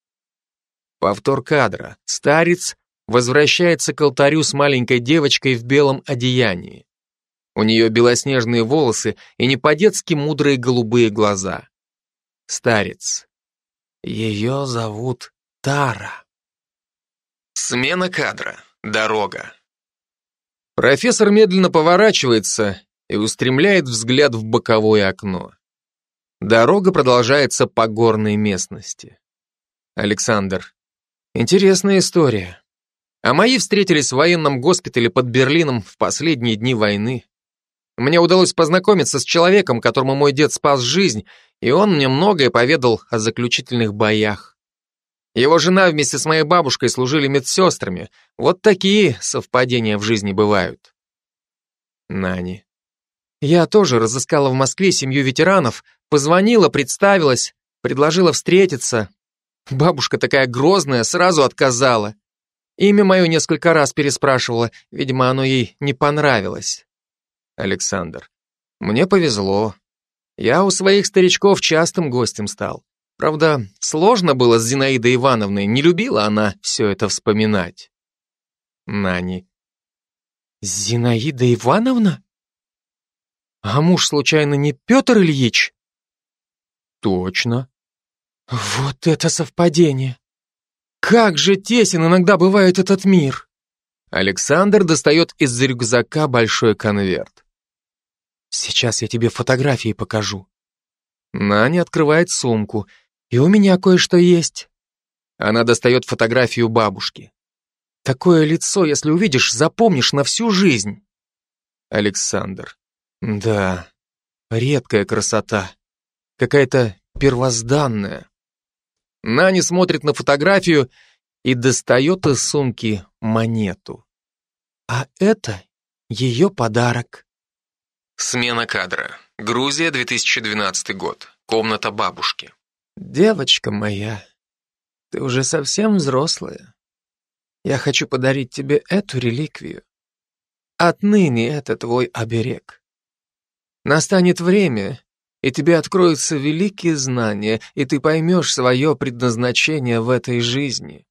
Повтор кадра. Старец возвращается к алтарю с маленькой девочкой в белом одеянии. У нее белоснежные волосы и не по-детски мудрые голубые глаза. Старец. Ее зовут Тара. Смена кадра. Дорога. Профессор медленно поворачивается и устремляет взгляд в боковое окно. Дорога продолжается по горной местности. Александр. Интересная история. А мои встретились в военном госпитале под Берлином в последние дни войны. Мне удалось познакомиться с человеком, которому мой дед спас жизнь, и он мне многое поведал о заключительных боях. Его жена вместе с моей бабушкой служили медсестрами. Вот такие совпадения в жизни бывают. Нани. Я тоже разыскала в Москве семью ветеранов, позвонила, представилась, предложила встретиться. Бабушка такая грозная, сразу отказала. Имя мое несколько раз переспрашивала, видимо, оно ей не понравилось. Александр. Мне повезло. Я у своих старичков частым гостем стал. Правда, сложно было с Зинаидой Ивановной, не любила она все это вспоминать. Нани. Зинаида Ивановна? А муж, случайно, не Петр Ильич? Точно. Вот это совпадение. Как же тесен иногда бывает этот мир. Александр достает из рюкзака большой конверт. Сейчас я тебе фотографии покажу. Наня открывает сумку. И у меня кое-что есть. Она достает фотографию бабушки. Такое лицо, если увидишь, запомнишь на всю жизнь. Александр. Да, редкая красота. Какая-то первозданная. Наня смотрит на фотографию и достает из сумки монету. А это ее подарок. Смена кадра. Грузия, две тысячи двенадцатый год. Комната бабушки. Девочка моя, ты уже совсем взрослая. Я хочу подарить тебе эту реликвию. Отныне это твой оберег. Настанет время, и тебе откроются великие знания, и ты поймешь свое предназначение в этой жизни.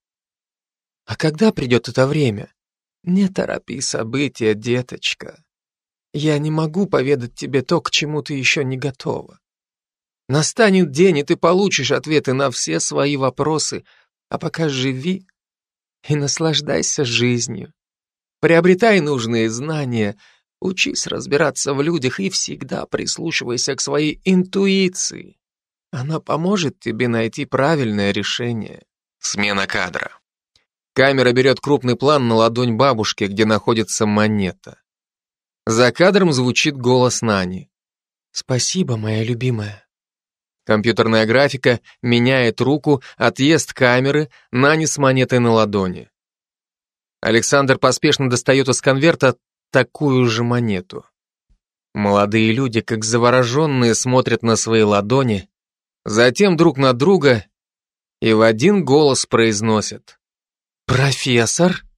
А когда придет это время? Не торопи события, деточка. Я не могу поведать тебе то, к чему ты еще не готова. Настанет день, и ты получишь ответы на все свои вопросы, а пока живи и наслаждайся жизнью. Приобретай нужные знания, учись разбираться в людях и всегда прислушивайся к своей интуиции. Она поможет тебе найти правильное решение. Смена кадра. Камера берет крупный план на ладонь бабушки, где находится монета. За кадром звучит голос Нани. «Спасибо, моя любимая». Компьютерная графика меняет руку, отъезд камеры, Нани с монетой на ладони. Александр поспешно достает из конверта такую же монету. Молодые люди, как завороженные, смотрят на свои ладони, затем друг на друга и в один голос произносят: «Профессор?»